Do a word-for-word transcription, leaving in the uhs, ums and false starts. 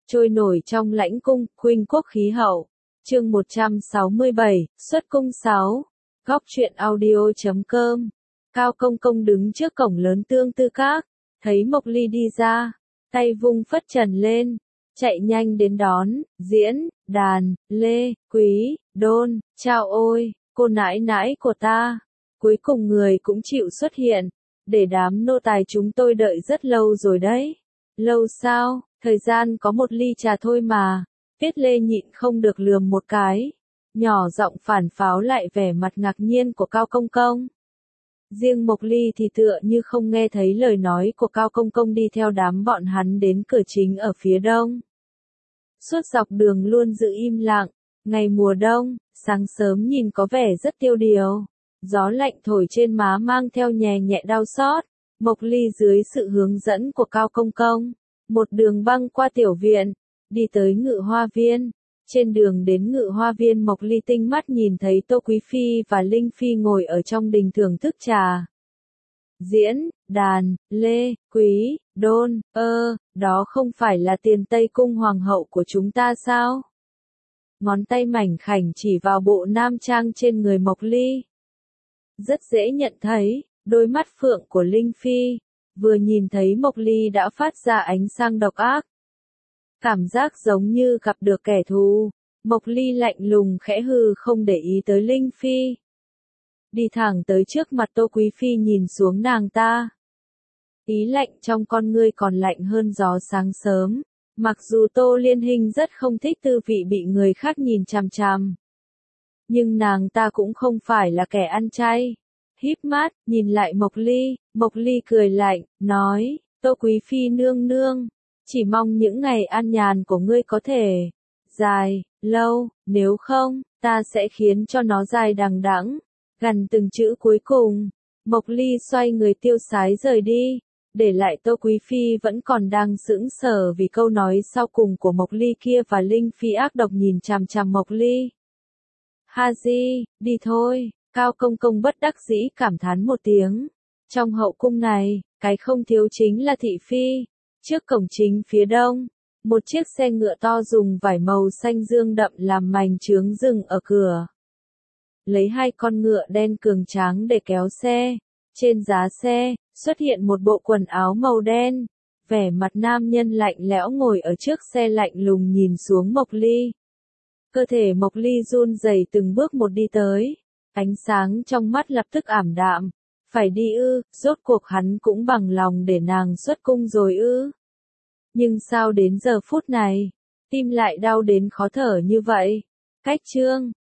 trôi nổi trong lãnh cung, khuynh quốc khí hậu. Chương một trăm sáu mươi bảy, xuất cung sáu. Góc truyện audio chấm com. Cao Công Công đứng trước cổng lớn Tương Tư Các, thấy Mộc Ly đi ra, tay vung phất trần lên, chạy nhanh đến đón, Diễn, Đàn, Lê, Quý, Đôn, chào ôi, cô nãi nãi của ta. Cuối cùng người cũng chịu xuất hiện, để đám nô tài chúng tôi đợi rất lâu rồi đấy. Lâu sao, thời gian có một ly trà thôi mà. Tiết Lê nhịn không được lườm một cái, nhỏ giọng phản pháo lại vẻ mặt ngạc nhiên của Cao Công Công. Riêng Mộc Ly thì tựa như không nghe thấy lời nói của Cao Công Công, đi theo đám bọn hắn đến cửa chính ở phía đông. Suốt dọc đường luôn giữ im lặng, ngày mùa đông, sáng sớm nhìn có vẻ rất tiêu điều. Gió lạnh thổi trên má mang theo nhẹ nhẹ đau xót. Mộc Ly dưới sự hướng dẫn của Cao Công Công, một đường băng qua tiểu viện, đi tới Ngự Hoa Viên. Trên đường đến Ngự Hoa Viên, Mộc Ly tinh mắt nhìn thấy Tô Quý Phi và Linh Phi ngồi ở trong đình thưởng thức trà. Diễn, Đàn, Lê, Quý, Đôn, ơ, đó không phải là Tiền Tây Cung hoàng hậu của chúng ta sao? Ngón tay mảnh khảnh chỉ vào bộ nam trang trên người Mộc Ly. Rất dễ nhận thấy, đôi mắt phượng của Linh Phi, vừa nhìn thấy Mộc Ly đã phát ra ánh sáng độc ác. Cảm giác giống như gặp được kẻ thù. Mộc Ly lạnh lùng khẽ hừ, không để ý tới Linh Phi. Đi thẳng tới trước mặt Tô Quý Phi, nhìn xuống nàng ta. Ý lạnh trong con ngươi còn lạnh hơn gió sáng sớm. Mặc dù Tô Liên Hinh rất không thích tư vị bị người khác nhìn chằm chằm, nhưng nàng ta cũng không phải là kẻ ăn chay. Híp mắt, nhìn lại Mộc Ly, Mộc Ly cười lạnh, nói, Tô Quý Phi nương nương, chỉ mong những ngày an nhàn của ngươi có thể dài, lâu, nếu không, ta sẽ khiến cho nó dài đằng đẵng. Gần từng chữ cuối cùng, Mộc Ly xoay người tiêu sái rời đi, để lại Tô Quý Phi vẫn còn đang sững sờ vì câu nói sau cùng của Mộc Ly kia, và Linh Phi ác độc nhìn chằm chằm Mộc Ly. Ha di, đi thôi. Cao Công Công bất đắc dĩ cảm thán một tiếng. Trong hậu cung này, cái không thiếu chính là thị phi. Trước cổng chính phía đông, một chiếc xe ngựa to dùng vải màu xanh dương đậm làm mành chướng dừng ở cửa. Lấy hai con ngựa đen cường tráng để kéo xe. Trên giá xe, xuất hiện một bộ quần áo màu đen. Vẻ mặt nam nhân lạnh lẽo ngồi ở trước xe, lạnh lùng nhìn xuống Mộc Ly. Cơ thể Mộc Ly run rẩy từng bước một đi tới. Ánh sáng trong mắt lập tức ảm đạm. Phải đi ư, rốt cuộc hắn cũng bằng lòng để nàng xuất cung rồi ư. Nhưng sao đến giờ phút này, tim lại đau đến khó thở như vậy? Cách chương